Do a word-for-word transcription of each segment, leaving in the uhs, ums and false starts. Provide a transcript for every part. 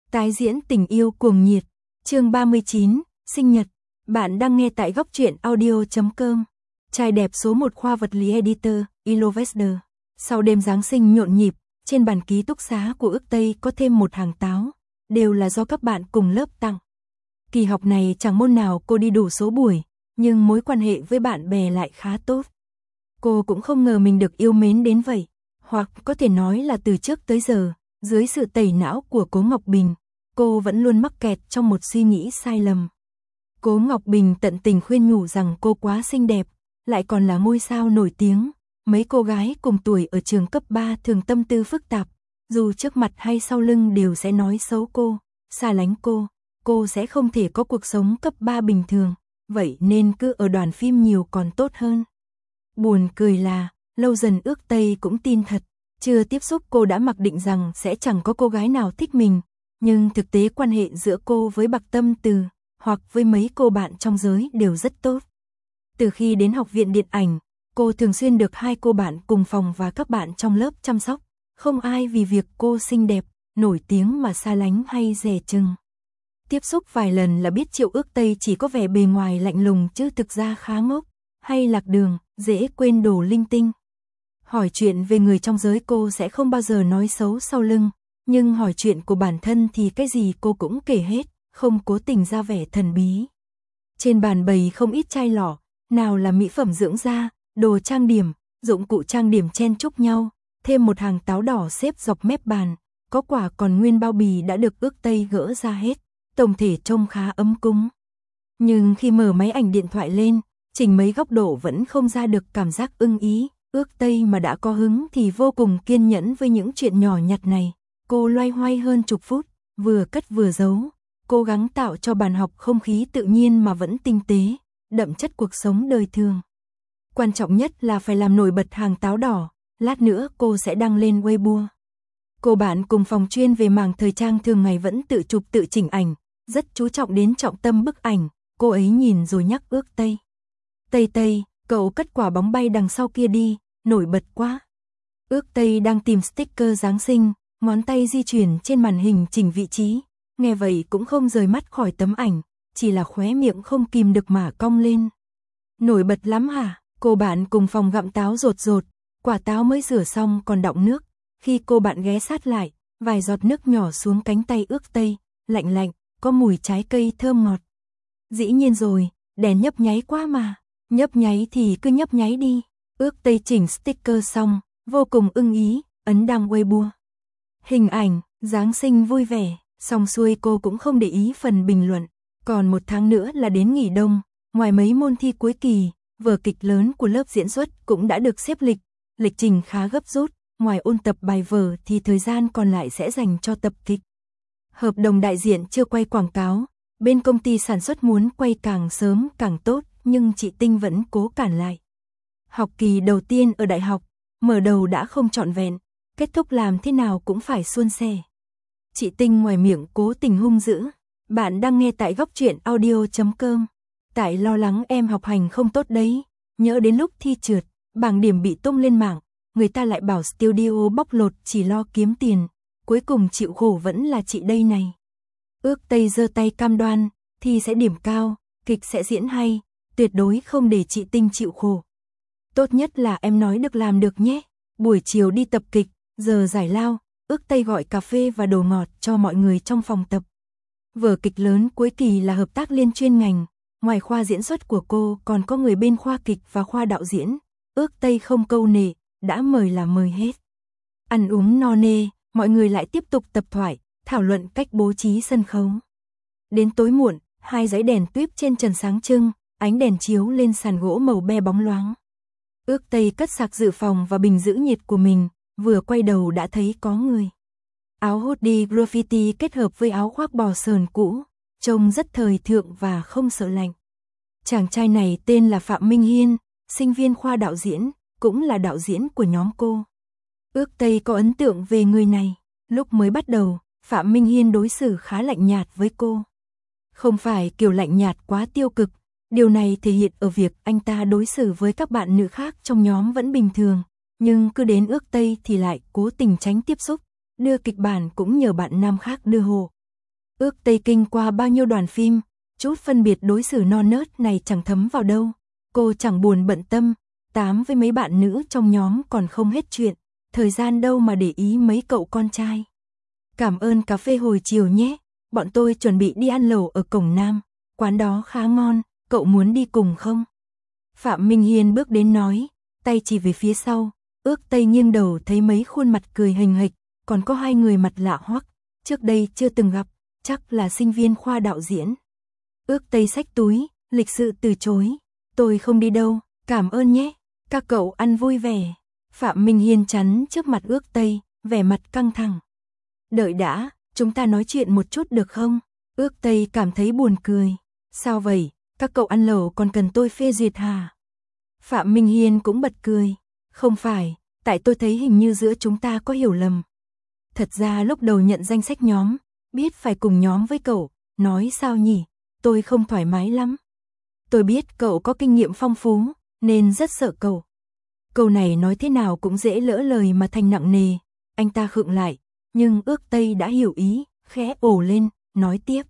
Tái diễn tình yêu cuồng nhiệt, chương ba mươi chín, sinh nhật. Bạn đang nghe tại góc truyện audio chấm com. Trai đẹp số một khoa vật lý editor, Ilovester. Sau đêm Giáng sinh nhộn nhịp, trên bàn ký túc xá của Ước Tây có thêm một hàng táo, đều là do các bạn cùng lớp tặng. Kỳ học này chẳng môn nào cô đi đủ số buổi, nhưng mối quan hệ với bạn bè lại khá tốt. Cô cũng không ngờ mình được yêu mến đến vậy, hoặc có thể nói là từ trước tới giờ, dưới sự tẩy não của Cố Ngọc Bình, cô vẫn luôn mắc kẹt trong một suy nghĩ sai lầm. Cố Ngọc Bình tận tình khuyên nhủ rằng cô quá xinh đẹp, lại còn là ngôi sao nổi tiếng. Mấy cô gái cùng tuổi ở trường cấp ba thường tâm tư phức tạp, dù trước mặt hay sau lưng đều sẽ nói xấu cô, xa lánh cô, cô sẽ không thể có cuộc sống cấp ba bình thường, vậy nên cứ ở đoàn phim nhiều còn tốt hơn. Buồn cười là, lâu dần Ước Tây cũng tin thật, chưa tiếp xúc cô đã mặc định rằng sẽ chẳng có cô gái nào thích mình, nhưng thực tế quan hệ giữa cô với Bạc Tâm Từ, hoặc với mấy cô bạn trong giới đều rất tốt. Từ khi đến học viện điện ảnh, cô thường xuyên được hai cô bạn cùng phòng và các bạn trong lớp chăm sóc, không ai vì việc cô xinh đẹp, nổi tiếng mà xa lánh hay dè chừng. Tiếp xúc vài lần là biết Triệu Ước Tây chỉ có vẻ bề ngoài lạnh lùng chứ thực ra khá ngốc, hay lạc đường, dễ quên đồ linh tinh. Hỏi chuyện về người trong giới cô sẽ không bao giờ nói xấu sau lưng, nhưng hỏi chuyện của bản thân thì cái gì cô cũng kể hết, không cố tình ra vẻ thần bí. Trên bàn bày không ít chai lọ, nào là mỹ phẩm dưỡng da, đồ trang điểm, dụng cụ trang điểm chen chúc nhau, thêm một hàng táo đỏ xếp dọc mép bàn, có quả còn nguyên bao bì đã được Ước Tây gỡ ra hết, tổng thể trông khá ấm cúng. Nhưng khi mở máy ảnh điện thoại lên, chỉnh mấy góc độ vẫn không ra được cảm giác ưng ý. Ước Tây mà đã có hứng thì vô cùng kiên nhẫn với những chuyện nhỏ nhặt này. Cô loay hoay hơn chục phút, vừa cất vừa giấu, cố gắng tạo cho bàn học không khí tự nhiên mà vẫn tinh tế, đậm chất cuộc sống đời thường. Quan trọng nhất là phải làm nổi bật hàng táo đỏ, lát nữa cô sẽ đăng lên Weibo. Cô bạn cùng phòng chuyên về mảng thời trang thường ngày vẫn tự chụp tự chỉnh ảnh, rất chú trọng đến trọng tâm bức ảnh, cô ấy nhìn rồi nhắc Ước Tây. Tây Tây, cậu cất quả bóng bay đằng sau kia đi, nổi bật quá. Ước Tây đang tìm sticker Giáng sinh, ngón tay di chuyển trên màn hình chỉnh vị trí, nghe vậy cũng không rời mắt khỏi tấm ảnh, chỉ là khóe miệng không kìm được mà cong lên. Nổi bật lắm hả? Cô bạn cùng phòng gặm táo rột rột, quả táo mới rửa xong còn đọng nước, khi cô bạn ghé sát lại, vài giọt nước nhỏ xuống cánh tay Ước Tây, lạnh lạnh, có mùi trái cây thơm ngọt. Dĩ nhiên rồi, đèn nhấp nháy quá mà. Nhấp nháy thì cứ nhấp nháy đi. Ước Tây chỉnh sticker xong, vô cùng ưng ý, ấn đăng Weibo. Hình ảnh, Giáng sinh vui vẻ, xong xuôi cô cũng không để ý phần bình luận. Còn một tháng nữa là đến nghỉ đông, ngoài mấy môn thi cuối kỳ, vở kịch lớn của lớp diễn xuất cũng đã được xếp lịch. Lịch trình khá gấp rút, ngoài ôn tập bài vở thì thời gian còn lại sẽ dành cho tập kịch. Hợp đồng đại diện chưa quay quảng cáo, bên công ty sản xuất muốn quay càng sớm càng tốt. Nhưng chị Tinh vẫn cố cản lại. Học kỳ đầu tiên ở đại học, mở đầu đã không trọn vẹn, kết thúc làm thế nào cũng phải suôn sẻ. Chị Tinh ngoài miệng cố tình hung dữ. Bạn đang nghe tại góc truyện audio chấm com. Tại lo lắng em học hành không tốt đấy, nhớ đến lúc thi trượt, bảng điểm bị tung lên mạng, người ta lại bảo studio bóc lột chỉ lo kiếm tiền, cuối cùng chịu khổ vẫn là chị đây này. Ước Tây giơ tay cam đoan, thi sẽ điểm cao, kịch sẽ diễn hay. Tuyệt đối không để chị Tinh chịu khổ. Tốt nhất là em nói được làm được nhé. Buổi chiều đi tập kịch, giờ giải lao, Ước Tây gọi cà phê và đồ ngọt cho mọi người trong phòng tập. Vở kịch lớn cuối kỳ là hợp tác liên chuyên ngành, ngoài khoa diễn xuất của cô còn có người bên khoa kịch và khoa đạo diễn. Ước Tây không câu nệ, đã mời là mời hết. Ăn uống no nê, mọi người lại tiếp tục tập thoại, thảo luận cách bố trí sân khấu. Đến tối muộn, hai dãy đèn tuýp trên trần sáng trưng. Ánh đèn chiếu lên sàn gỗ màu be bóng loáng. Ước Tây cất sạc dự phòng và bình giữ nhiệt của mình, vừa quay đầu đã thấy có người. Áo hoodie graffiti kết hợp với áo khoác bò sờn cũ, trông rất thời thượng và không sợ lạnh. Chàng trai này tên là Phạm Minh Hiên, sinh viên khoa đạo diễn, cũng là đạo diễn của nhóm cô. Ước Tây có ấn tượng về người này, lúc mới bắt đầu, Phạm Minh Hiên đối xử khá lạnh nhạt với cô. Không phải kiểu lạnh nhạt quá tiêu cực. Điều này thể hiện ở việc anh ta đối xử với các bạn nữ khác trong nhóm vẫn bình thường, nhưng cứ đến Ước Tây thì lại cố tình tránh tiếp xúc, đưa kịch bản cũng nhờ bạn nam khác đưa hộ. Ước Tây kinh qua bao nhiêu đoàn phim, chút phân biệt đối xử non nớt này chẳng thấm vào đâu. Cô chẳng buồn bận tâm, tám với mấy bạn nữ trong nhóm còn không hết chuyện, thời gian đâu mà để ý mấy cậu con trai. Cảm ơn cà phê hồi chiều nhé, bọn tôi chuẩn bị đi ăn lẩu ở cổng Nam, quán đó khá ngon, cậu muốn đi cùng không? Phạm Minh Hiên bước đến nói, tay chỉ về phía sau. Ước Tây nghiêng đầu thấy mấy khuôn mặt cười hình hịch, còn có hai người mặt lạ hoắc, trước đây chưa từng gặp, chắc là sinh viên khoa đạo diễn. Ước Tây xách túi, lịch sự từ chối, tôi không đi đâu, cảm ơn nhé, các cậu ăn vui vẻ. Phạm Minh Hiên chắn trước mặt Ước Tây, vẻ mặt căng thẳng. Đợi đã, chúng ta nói chuyện một chút được không? Ước Tây cảm thấy buồn cười. Sao vậy, các cậu ăn lẩu còn cần tôi phê duyệt hả? Phạm Minh Hiên cũng bật cười. Không phải, tại tôi thấy hình như giữa chúng ta có hiểu lầm. Thật ra lúc đầu nhận danh sách nhóm, biết phải cùng nhóm với cậu, nói sao nhỉ, tôi không thoải mái lắm. Tôi biết cậu có kinh nghiệm phong phú, nên rất sợ cậu. Câu này nói thế nào cũng dễ lỡ lời mà thành nặng nề. Anh ta khựng lại, nhưng Ước Tây đã hiểu ý, khẽ ồ lên, nói tiếp.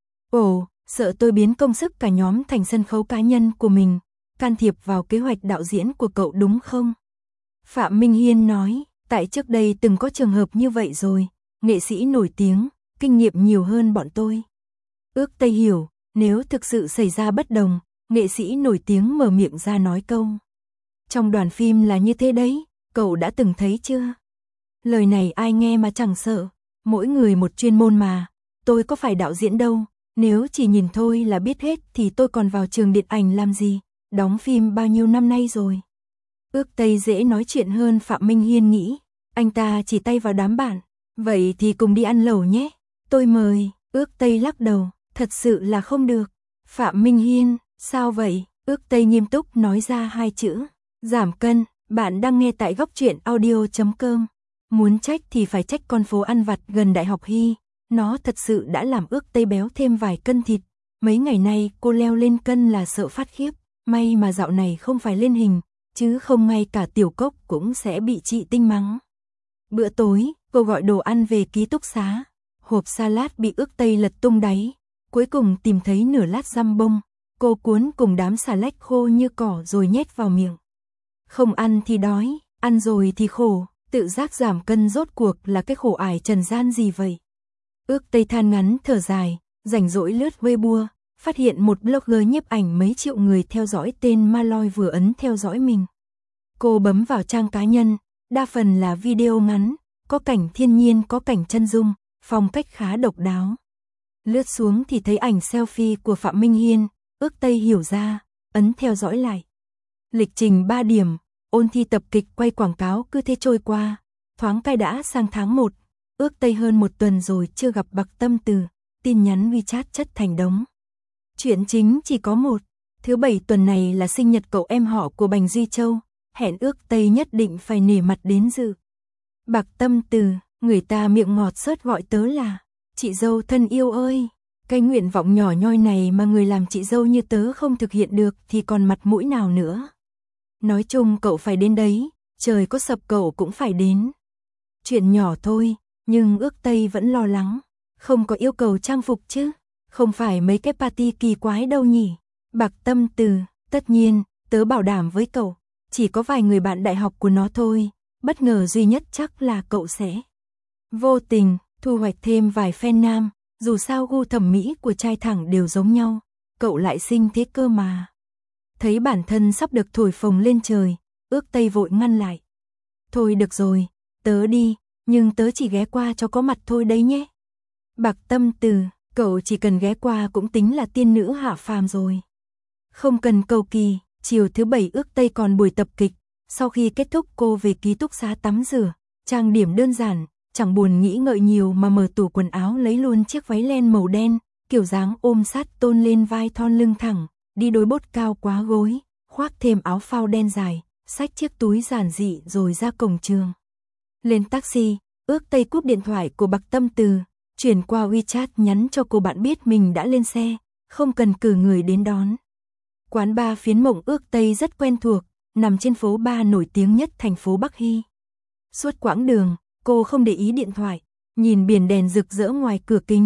Ồ, sợ tôi biến công sức cả nhóm thành sân khấu cá nhân của mình, can thiệp vào kế hoạch đạo diễn của cậu đúng không? Phạm Minh Hiên nói, tại trước đây từng có trường hợp như vậy rồi, nghệ sĩ nổi tiếng, kinh nghiệm nhiều hơn bọn tôi. Ước Tây hiểu, nếu thực sự xảy ra bất đồng, nghệ sĩ nổi tiếng mở miệng ra nói câu. Trong đoàn phim là như thế đấy, cậu đã từng thấy chưa? Lời này ai nghe mà chẳng sợ, mỗi người một chuyên môn mà, tôi có phải đạo diễn đâu, nếu chỉ nhìn thôi là biết hết thì tôi còn vào trường điện ảnh làm gì, đóng phim bao nhiêu năm nay rồi. Ước Tây dễ nói chuyện hơn Phạm Minh Hiên nghĩ, anh ta chỉ tay vào đám bạn, vậy thì cùng đi ăn lẩu nhé, tôi mời. Ước Tây lắc đầu, thật sự là không được. Phạm Minh Hiên, sao vậy? Ước Tây nghiêm túc nói ra hai chữ, giảm cân. Bạn đang nghe tại góc truyện audio chấm com. Muốn trách thì phải trách con phố ăn vặt gần Đại học Hy, nó thật sự đã làm Ước Tây béo thêm vài cân thịt. Mấy ngày nay cô leo lên cân là sợ phát khiếp, may mà dạo này không phải lên hình, chứ không ngay cả Tiểu Cốc cũng sẽ bị chị Tinh mắng. Bữa tối, cô gọi đồ ăn về ký túc xá, hộp salad bị Ước Tây lật tung đáy, cuối cùng tìm thấy nửa lát dăm bông, cô cuốn cùng đám xà lách khô như cỏ rồi nhét vào miệng. Không ăn thì đói, ăn rồi thì khổ, tự giác giảm cân rốt cuộc là cái khổ ải trần gian gì vậy? Ước Tây than ngắn thở dài, rảnh rỗi lướt Weibo, phát hiện một blogger nhiếp ảnh mấy triệu người theo dõi tên Malloy vừa ấn theo dõi mình. Cô bấm vào trang cá nhân, đa phần là video ngắn, có cảnh thiên nhiên có cảnh chân dung, phong cách khá độc đáo. Lướt xuống thì thấy ảnh selfie của Phạm Minh Hiên, Ước Tây hiểu ra, ấn theo dõi lại. Lịch trình ba điểm, ôn thi tập kịch quay quảng cáo cứ thế trôi qua, thoáng cai đã sang tháng một, Ước Tây hơn một tuần rồi chưa gặp Bạc Tâm Từ, tin nhắn WeChat chất thành đống. Chuyện chính chỉ có một, thứ bảy tuần này là sinh nhật cậu em họ của Bành Duy Châu, hẹn Ước Tây nhất định phải nể mặt đến dự. Bạc Tâm Từ, người ta miệng ngọt xớt gọi tớ là, chị dâu thân yêu ơi, cái nguyện vọng nhỏ nhoi này mà người làm chị dâu như tớ không thực hiện được thì còn mặt mũi nào nữa. Nói chung cậu phải đến đấy, trời có sập cậu cũng phải đến. Chuyện nhỏ thôi, nhưng Ước Tây vẫn lo lắng, không có yêu cầu trang phục chứ, không phải mấy cái party kỳ quái đâu nhỉ. Bạc Tâm Từ, tất nhiên, tớ bảo đảm với cậu, chỉ có vài người bạn đại học của nó thôi, bất ngờ duy nhất chắc là cậu sẽ vô tình thu hoạch thêm vài fan nam, dù sao gu thẩm mỹ của trai thẳng đều giống nhau, cậu lại xinh thế cơ mà. Thấy bản thân sắp được thổi phồng lên trời, Ước Tây vội ngăn lại. Thôi được rồi, tớ đi, nhưng tớ chỉ ghé qua cho có mặt thôi đấy nhé. Bạc Tâm Từ, cậu chỉ cần ghé qua cũng tính là tiên nữ hạ phàm rồi. Không cần cầu kỳ, chiều thứ bảy Ước Tây còn buổi tập kịch, sau khi kết thúc cô về ký túc xá tắm rửa, trang điểm đơn giản, chẳng buồn nghĩ ngợi nhiều mà mở tủ quần áo lấy luôn chiếc váy len màu đen, kiểu dáng ôm sát tôn lên vai thon lưng thẳng, đi đôi bốt cao quá gối, khoác thêm áo phao đen dài, xách chiếc túi giản dị rồi ra cổng trường. Lên taxi, Ước Tây cúp điện thoại của Bạc Tâm Từ, chuyển qua WeChat nhắn cho cô bạn biết mình đã lên xe, không cần cử người đến đón. Quán bar Phiến Mộng Ước Tây rất quen thuộc, nằm trên phố bar nổi tiếng nhất thành phố Bắc Hy. Suốt quãng đường, cô không để ý điện thoại, nhìn biển đèn rực rỡ ngoài cửa kính,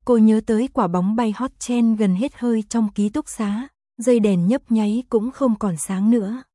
Cô nhớ tới quả bóng bay hot trend gần hết hơi trong ký túc xá, dây đèn nhấp nháy cũng không còn sáng nữa.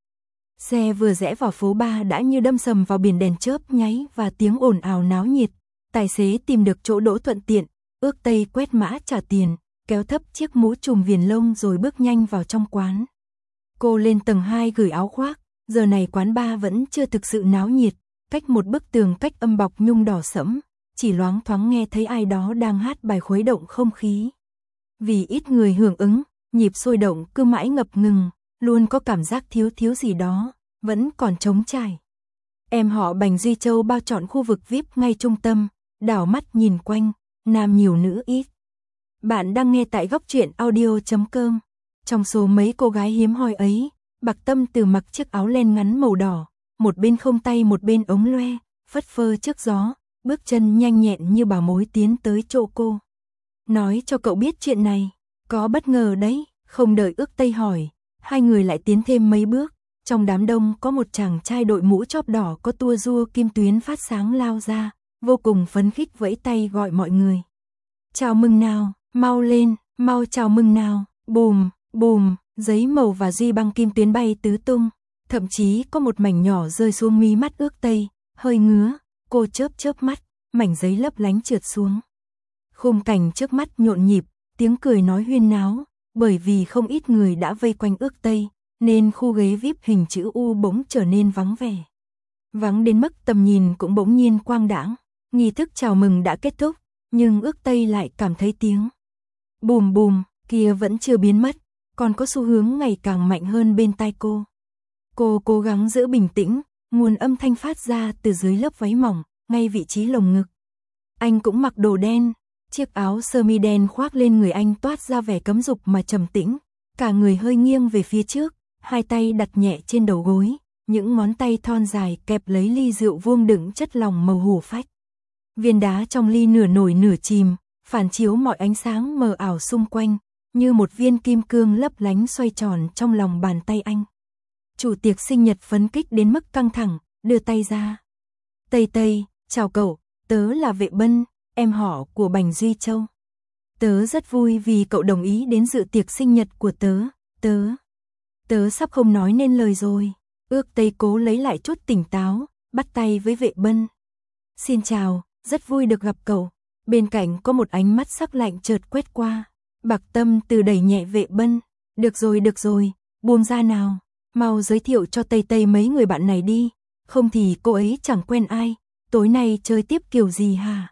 Xe vừa rẽ vào phố ba đã như đâm sầm vào biển đèn chớp nháy và tiếng ồn ào náo nhiệt. Tài xế tìm được chỗ đỗ thuận tiện, ước tay quét mã trả tiền, kéo thấp chiếc mũ trùm viền lông rồi bước nhanh vào trong quán. Cô lên tầng hai gửi áo khoác, giờ này quán bar vẫn chưa thực sự náo nhiệt, cách một bức tường cách âm bọc nhung đỏ sẫm, chỉ loáng thoáng nghe thấy ai đó đang hát bài khuấy động không khí. Vì ít người hưởng ứng, nhịp sôi động cứ mãi ngập ngừng, luôn có cảm giác thiếu thiếu gì đó, vẫn còn trống trải. Em họ Bành Duy Châu bao trọn khu vực vi ai pi ngay trung tâm, đảo mắt nhìn quanh, nam nhiều nữ ít. Bạn đang nghe tại góc truyện audio chấm com. Trong số mấy cô gái hiếm hoi ấy, Bạc Tâm Từ mặc chiếc áo len ngắn màu đỏ, một bên không tay một bên ống loe, phất phơ trước gió, bước chân nhanh nhẹn như bảo mối tiến tới chỗ cô. Nói cho cậu biết chuyện này, có bất ngờ đấy, không đợi ước tây hỏi, hai người lại tiến thêm mấy bước. Trong đám đông có một chàng trai đội mũ chóp đỏ có tua rua kim tuyến phát sáng lao ra, vô cùng phấn khích vẫy tay gọi mọi người. Chào mừng nào, mau lên, mau chào mừng nào, bùm, bùm, giấy màu và duy băng kim tuyến bay tứ tung, thậm chí có một mảnh nhỏ rơi xuống mí mắt ước tây, hơi ngứa, cô chớp chớp mắt, mảnh giấy lấp lánh trượt xuống. Khung cảnh trước mắt nhộn nhịp, tiếng cười nói huyên náo, bởi vì không ít người đã vây quanh ước tây, nên khu ghế vi ai pi hình chữ U bỗng trở nên vắng vẻ. Vắng đến mức tầm nhìn cũng bỗng nhiên quang đãng. Nghi thức chào mừng đã kết thúc, nhưng ước tây lại cảm thấy tiếng bùm bùm kia vẫn chưa biến mất, còn có xu hướng ngày càng mạnh hơn bên tai cô. Cô cố gắng giữ bình tĩnh, nguồn âm thanh phát ra từ dưới lớp váy mỏng, ngay vị trí lồng ngực. Anh cũng mặc đồ đen, chiếc áo sơ mi đen khoác lên người anh toát ra vẻ cấm dục mà trầm tĩnh, cả người hơi nghiêng về phía trước, hai tay đặt nhẹ trên đầu gối, những ngón tay thon dài kẹp lấy ly rượu vuông đựng chất lỏng màu hổ phách. Viên đá trong ly nửa nổi nửa chìm, phản chiếu mọi ánh sáng mờ ảo xung quanh, như một viên kim cương lấp lánh xoay tròn trong lòng bàn tay anh. Chủ tiệc sinh nhật phấn khích đến mức căng thẳng, đưa tay ra. Tây Tây, chào cậu, tớ là Vệ Bân, em họ của Bành Duy Châu. Tớ rất vui vì cậu đồng ý đến dự tiệc sinh nhật của tớ, tớ. Tớ sắp không nói nên lời rồi. Ước Tây cố lấy lại chút tỉnh táo, bắt tay với Vệ Bân. Xin chào, rất vui được gặp cậu. Bên cạnh có một ánh mắt sắc lạnh chợt quét qua. Bạc Tâm Từ đẩy nhẹ Vệ Bân. Được rồi, được rồi, buông ra nào. Mau giới thiệu cho Tây Tây mấy người bạn này đi. Không thì cô ấy chẳng quen ai. Tối nay chơi tiếp kiểu gì hả?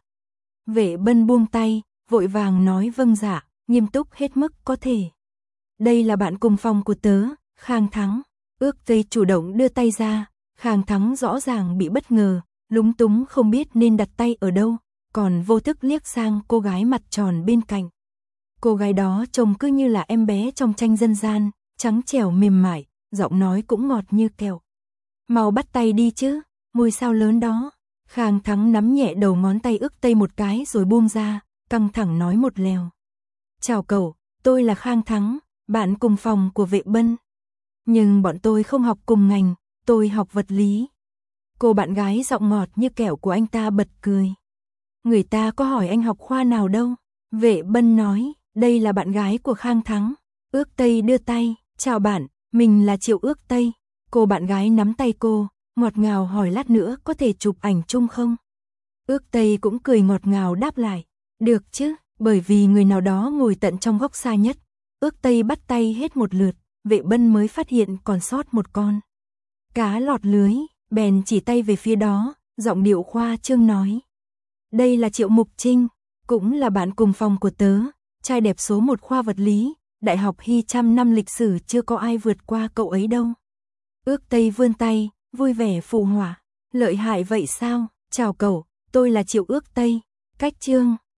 Vệ Bân buông tay, vội vàng nói vâng dạ, nghiêm túc hết mức có thể. Đây là bạn cùng phòng của tớ, Khang Thắng. Ước Tây chủ động đưa tay ra, Khang Thắng rõ ràng bị bất ngờ, lúng túng không biết nên đặt tay ở đâu, còn vô thức liếc sang cô gái mặt tròn bên cạnh. Cô gái đó trông cứ như là em bé trong tranh dân gian, trắng trẻo mềm mại, giọng nói cũng ngọt như kẹo. Mau bắt tay đi chứ, ngôi sao lớn đó. Khang Thắng nắm nhẹ đầu ngón tay Ước Tây một cái rồi buông ra, căng thẳng nói một lèo. Chào cậu, tôi là Khang Thắng, bạn cùng phòng của Vệ Bân. Nhưng bọn tôi không học cùng ngành, tôi học vật lý. Cô bạn gái giọng ngọt như kẹo của anh ta bật cười. Người ta có hỏi anh học khoa nào đâu. Vệ Bân nói, đây là bạn gái của Khang Thắng. Ước Tây đưa tay, chào bạn, mình là Triệu Ước Tây. Cô bạn gái nắm tay cô, ngọt ngào hỏi lát nữa có thể chụp ảnh chung không? Ước Tây cũng cười ngọt ngào đáp lại, được chứ, bởi vì người nào đó ngồi tận trong góc xa nhất. Ước Tây bắt tay hết một lượt, Vệ Bân mới phát hiện còn sót một con cá lọt lưới, bèn chỉ tay về phía đó, giọng điệu khoa trương nói. Đây là Triệu Mục Trinh, cũng là bạn cùng phòng của tớ, trai đẹp số một khoa vật lý, đại học Hy trăm năm lịch sử chưa có ai vượt qua cậu ấy đâu. Ước Tây vươn tay, vui vẻ phụ họa, lợi hại vậy sao, chào cậu, tôi là Triệu Ước Tây, cách chương.